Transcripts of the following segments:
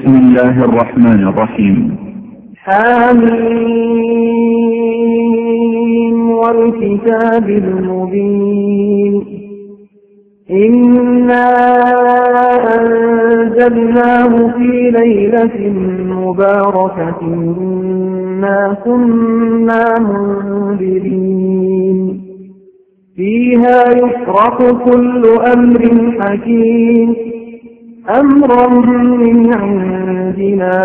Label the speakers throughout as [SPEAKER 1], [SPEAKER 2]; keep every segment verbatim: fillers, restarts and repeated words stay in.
[SPEAKER 1] بسم الله الرحمن الرحيم.
[SPEAKER 2] حميم والكتاب المبين إنا أنزلناه في ليلة مباركة إنا كنا منذرين فيها يفرق كل أمر حكيم أمرا من عندنا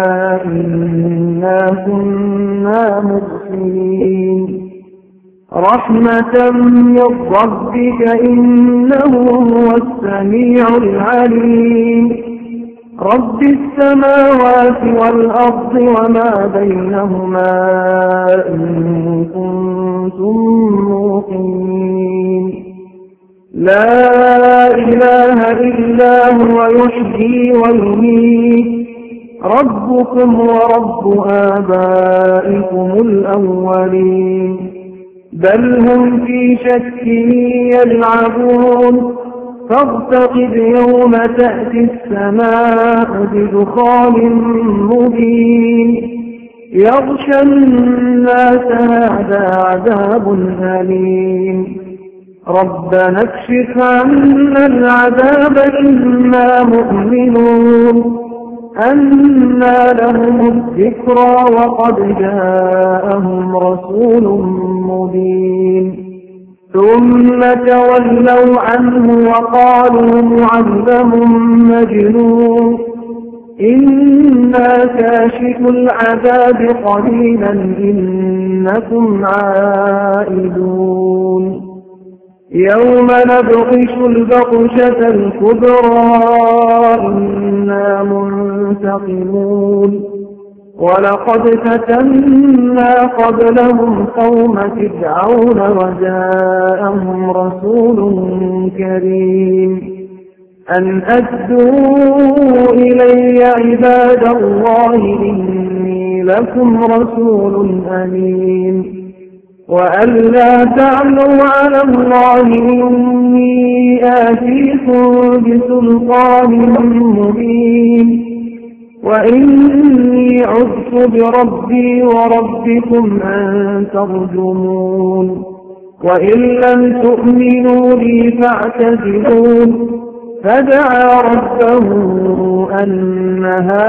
[SPEAKER 2] إنا كنا مرسلين رحمة من ربك إنه هو السميع العليم رب السماوات والأرض وما بينهما إن كنتم موقنين لا إله إلا هو يحيي ويميت ربكم ورب آبائكم الأولين بل هم في شك يلعبون فارتقب يوم تأتي السماء بدخان مبين يغشى الناس هذا عذاب أليم ربنا اكشف عنا العذاب إنا مؤمنون أنى لهم الذكرى وقد جاءهم رسول مبين ثم تولوا عنه وقالوا معلم مجنون إنا كاشف العذاب قليلا إنكم عائدون يوم نبطش البطشة الكبرى إنا منتقمون ولقد فتنا قبلهم قوم فرعون وجاءهم رسول كريم أن أدوا إلي عباد الله إني لكم رسول أمين وأن لا تعلوا على الله إني آتيكم بسلطان مبين وإني عذت بربي وربكم أن ترجمون وإن لم تؤمنوا لي فاعتزلون فدعا ربه أن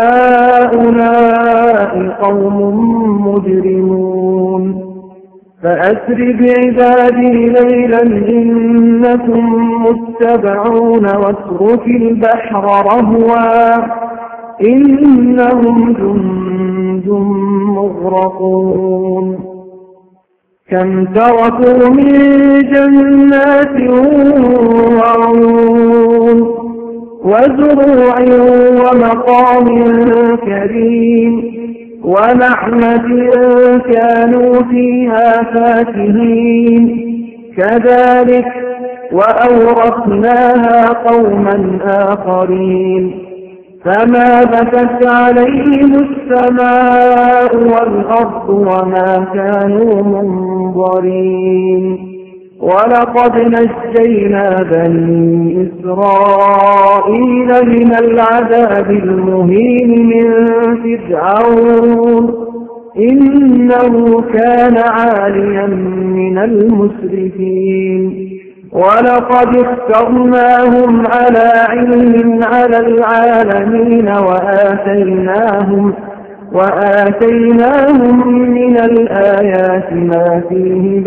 [SPEAKER 2] هؤلاء قوم مجرمون فأسر بعبادي ليلا إنكم متبعون واترك البحر رهوا إنهم جند مغرقون كم تركوا من جنات وعيون وزروع ومقام كريم ونعمة كانوا فيها فاكهين كذلك وأورثناها قوما آخرين فما بكت عليهم السماء والأرض وما كانوا منظرين ولقد نجينا بني إسرائيل من العذاب المهين من فرعون إنه كان عاليا من المسرفين ولقد اخترناهم على علم على العالمين وآتيناهم وآتيناهم من الآيات ما فيه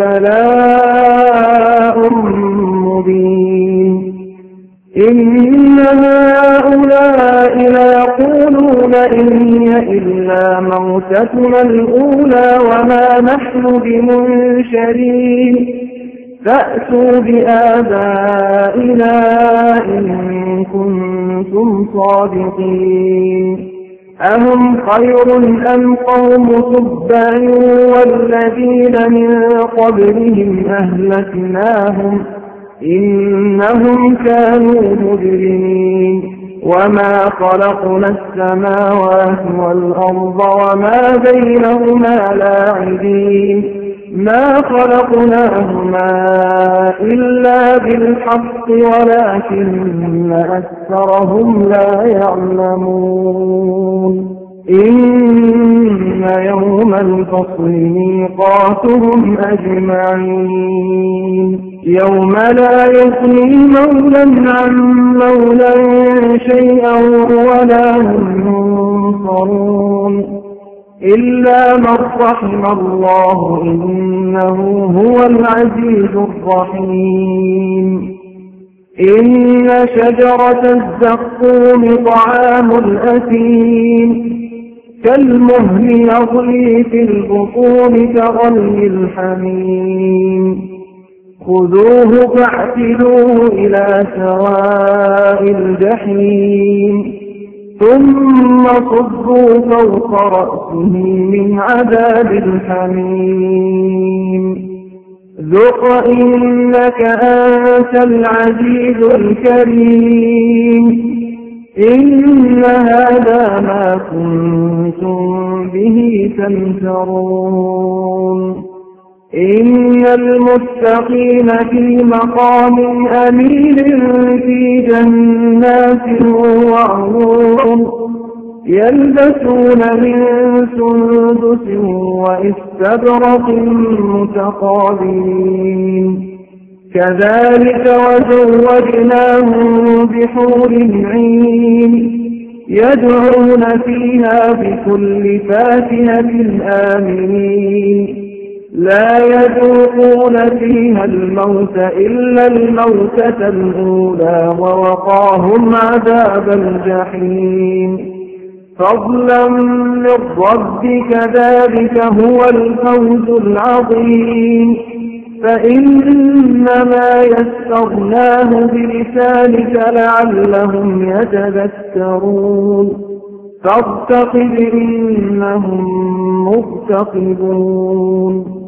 [SPEAKER 2] بلاء مبين إن هؤلاء ليقولون إن إلا موتتنا الأولى وما نحن بمنشرين فأتوا بآبائنا إن كنتم صادقين أهم خير أم قوم تبع والذين من قبلهم أهلكناهم إنهم كانوا مجرمين وما خلقنا السماوات والأرض وما بينهما لاعبين ما خلقناهما إلا بالحق ولكن أكثرهم لا يعلمون. إن يوم الفصل ميقاتهم أجمعين يوم لا يغني مولى عن مولى شيئا ولا هم ينصرون إلا من رحم الله إنه هو العزيز الرحيم إن شجرة الزقوم طعام الأثيم كالمهل يغلي في البطون كغلي الحميم خذوه فاعتلوه إلى سواء الجحيم ثم صبوا فوق رأسه من عذاب الحميم ذق إنك أنت العزيز الكريم إن هذا ما كنتم به تمترون إن المتقين في مقام أمين في جنات وعيون يلبسون من سندس واستبرق متقابلين كذلك وزوجناهم بحور عين يدعون فيها بكل فاكهة آمنين لا يذوقون فيها الموت إلا الموتة الأولى ووقاهم عذاب الجحيم فضلا من ربك ذلك هو الفوز العظيم فإنما يسرناه بلسانك لعلهم يتذكرون فارتقب إنهم مرتقبون